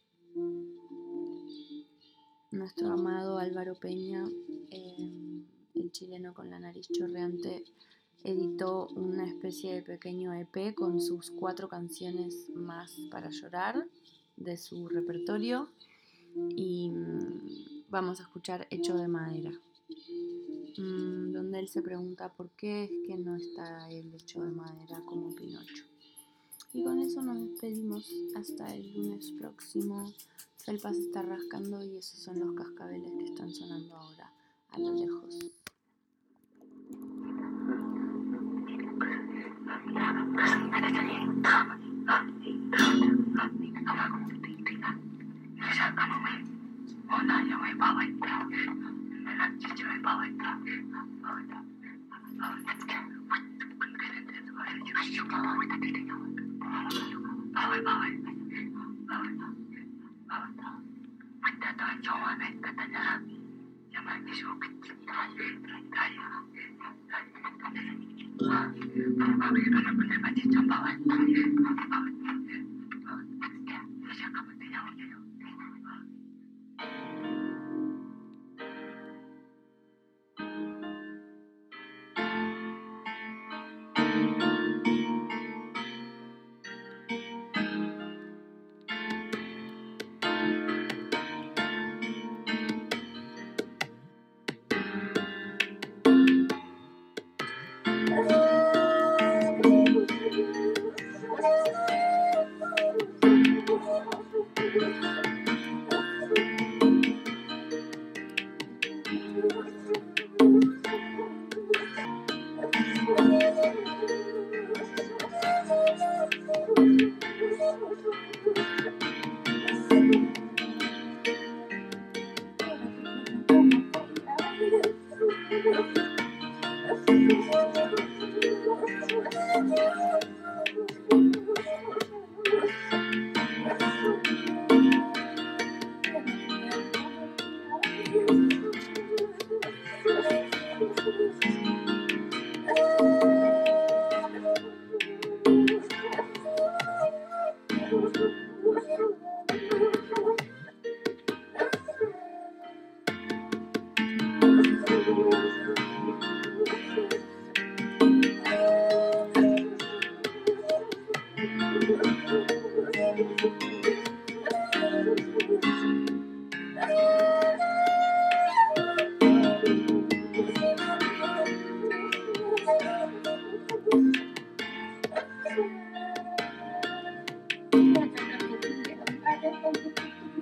D: nuestro amado Álvaro Peña, eh, el chileno con la nariz chorreante, editó una especie de pequeño E P con sus cuatro canciones más para llorar de su repertorio, y vamos a escuchar Hecho de Madera, donde él se pregunta por qué es que no está él hecho de madera como Pinocho. Y con eso nos despedimos hasta el lunes próximo. Felpa se está rascando y esos son los cascabeles que están sonando ahora a lo lejos.
A: Thank you.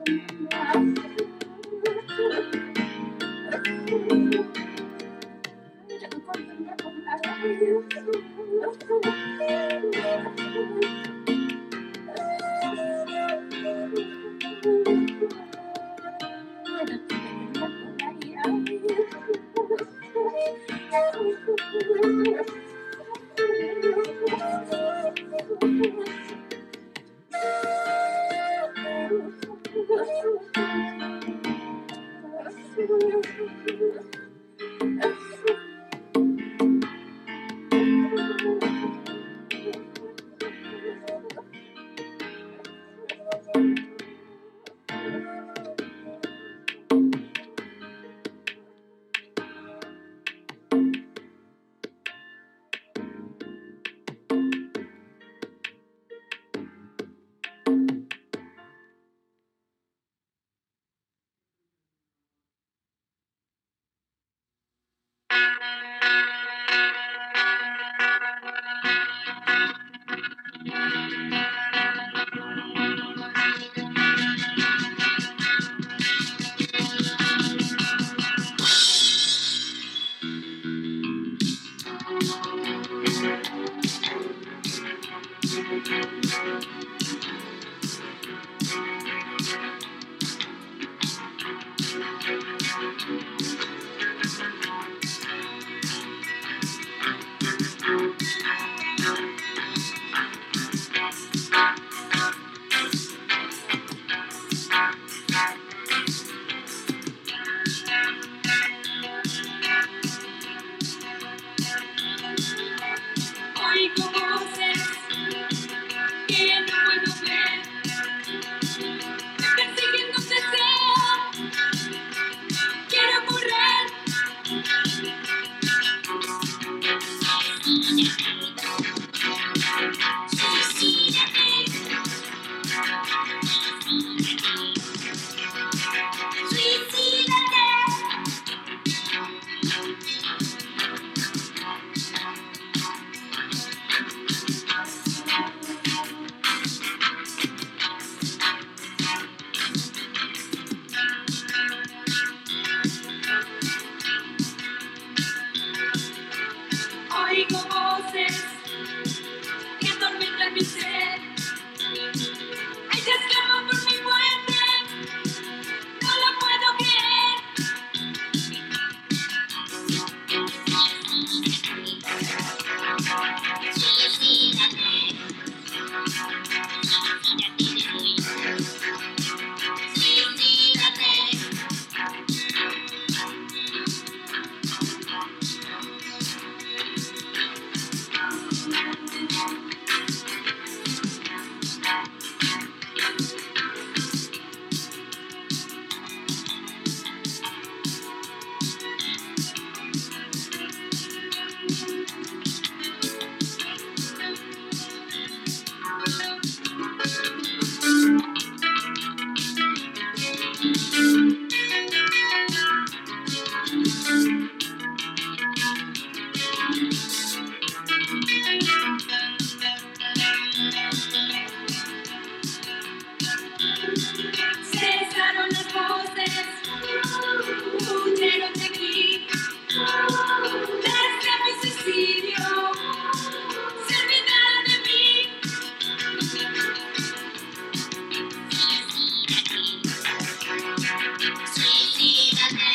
E: Oigo voces que no puedo ver, me persiguen donde sea, quiero correr. Suicídate, suicídate. Oigo voces que atormentan mi ser. Ellas claman por mi muerte, no lo puedo creer. Suicídate, suicídate. Cesaron las voces, huyeron de aquí, desde mi suicidio, se olvidaron de mí. Suicídate,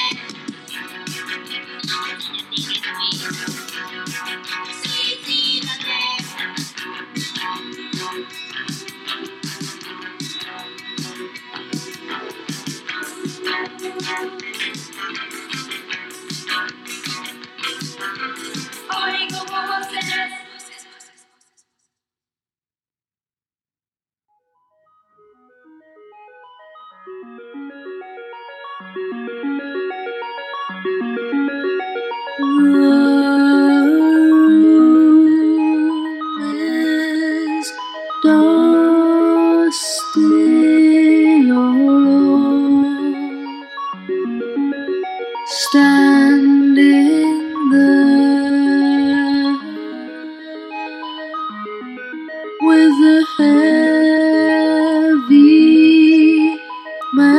E: suicídate. Oigo voces.
C: Is dusty alone, standing there with a heavy man.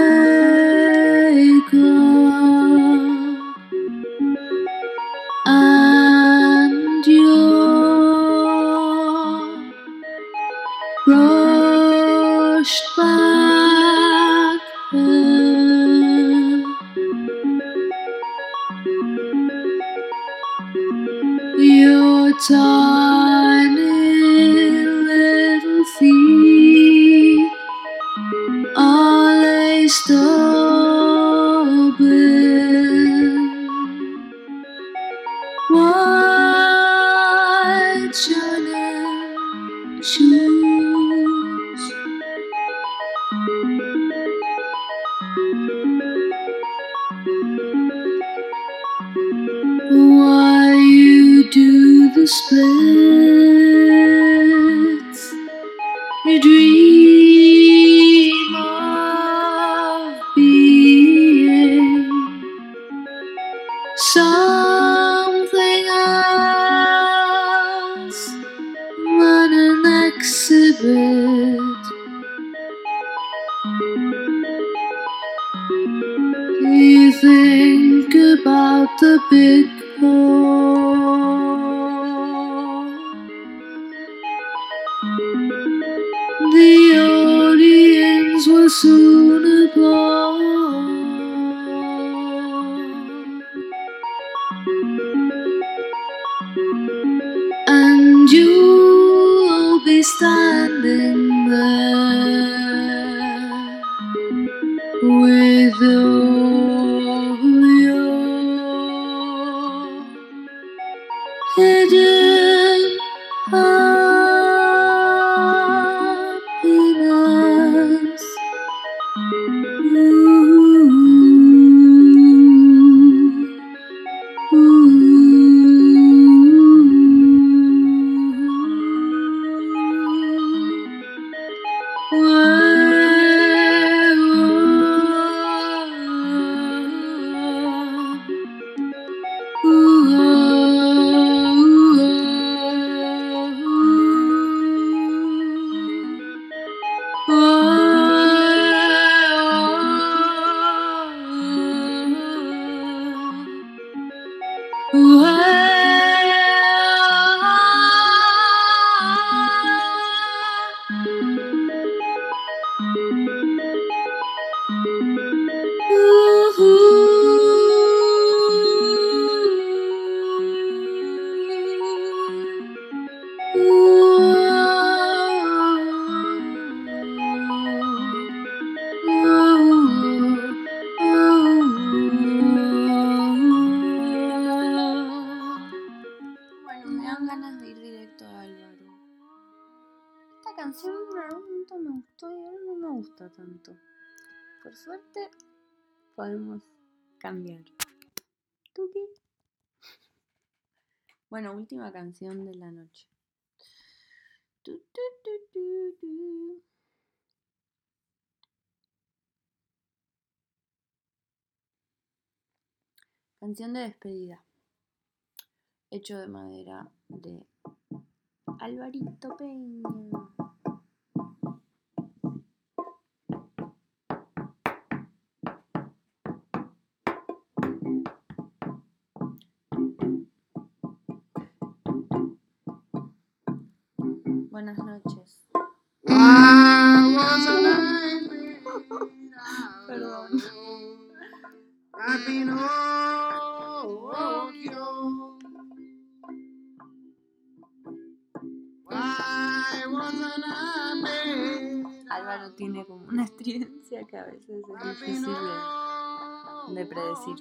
C: tiny little feet are laced open, white shining shoes. While you do the splits, you dream of being something else than an exhibit. You think about the big hole. The audience will soon applaud, and you'll be standing there with all your hidden happiness. Ooh, Bueno, me dan ganas de ir directo a Álvaro. Esta canción en algún momento me gustó y ahora no me gusta tanto. Por suerte podemos cambiar. Tuki. Bueno, última canción de la noche. Tu, tu, tu, tu, tu. Canción de despedida. Hecho de madera de Alvarito Peña. Buenas noches. Perdón. Álvaro tiene como una estridencia que a veces es difícil de, de predecir.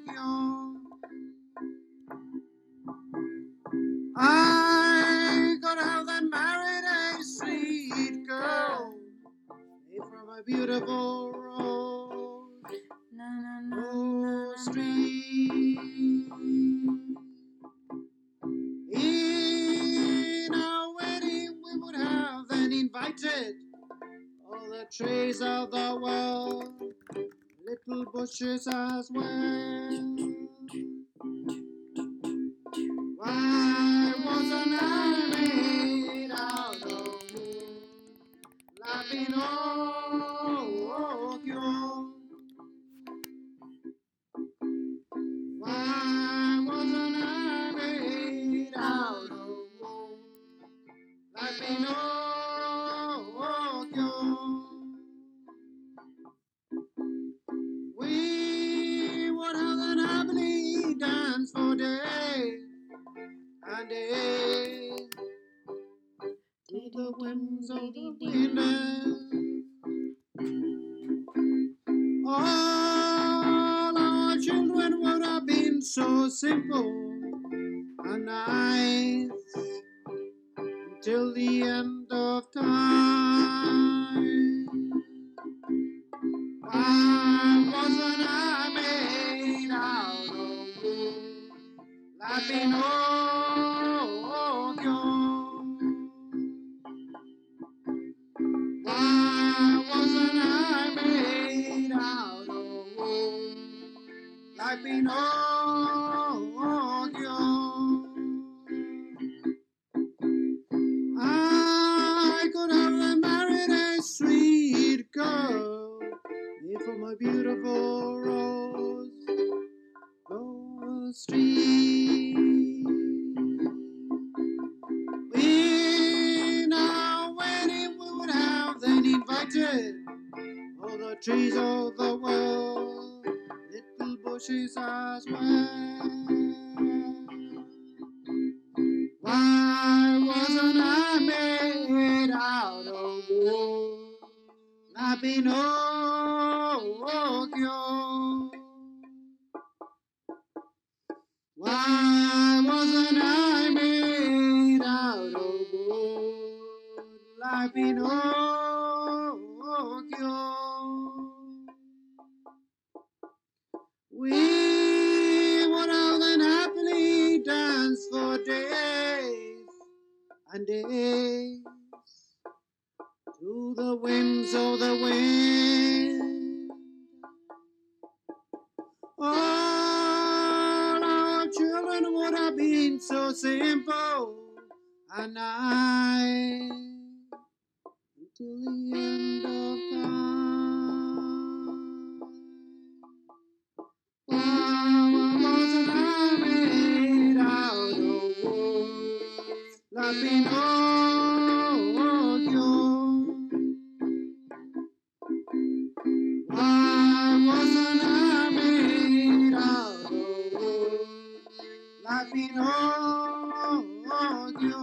K: I could have that married a sweet girl from a beautiful rose,
D: Na, na, na, na,
K: rose
D: na.
K: street. In our wedding we would have then invited all the trees of the world, little bushes as well. Why wasn't I made out of wood? Lapinocchio. Why wasn't I made out of wood? Lapinocchio. We would have an happily dance for days. I and day to the winds of the wind. All our children would have been so simple and nice till the end of time. Why wasn't I made out of wood like Pinocchio? Why wasn't I made out of wood like Pinocchio? I could have married a sweet girl, made from a beautiful rose gold street. We now wedding we would have then invited all the trees of the world, little bushes as well. Why wasn't I made out of wood like Pinocchio? Why wasn't I made out of wood like Pinocchio? We would have then happily danced for days and days to the winds of the wind. All our children would have been so simple and nice until the end of time. Why wasn't I made out of wood like Pinocchio? Why wasn't I made out of wood like Pinocchio?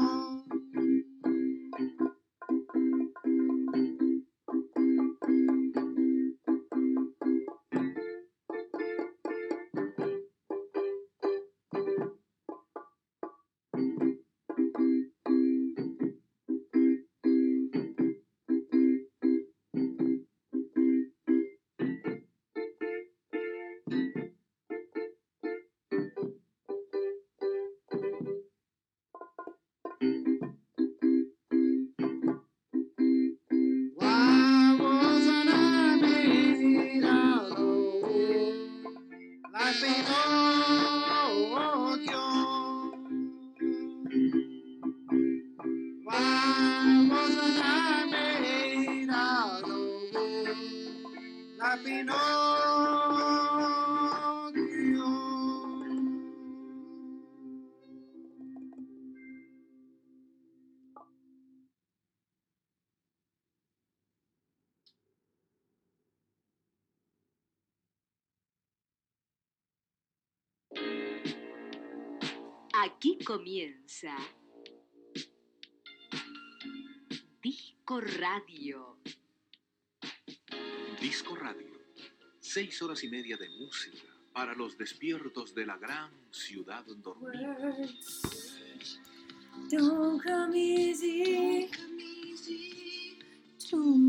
K: Why wasn't I made out of wood like Pinocchio? Why wasn't I made out of wood like Pinocchio?
L: Aquí comienza Disco Radio.
M: Disco Radio. Seis horas y media de música para los despiertos de la gran ciudad dormida.
D: Don't come easy to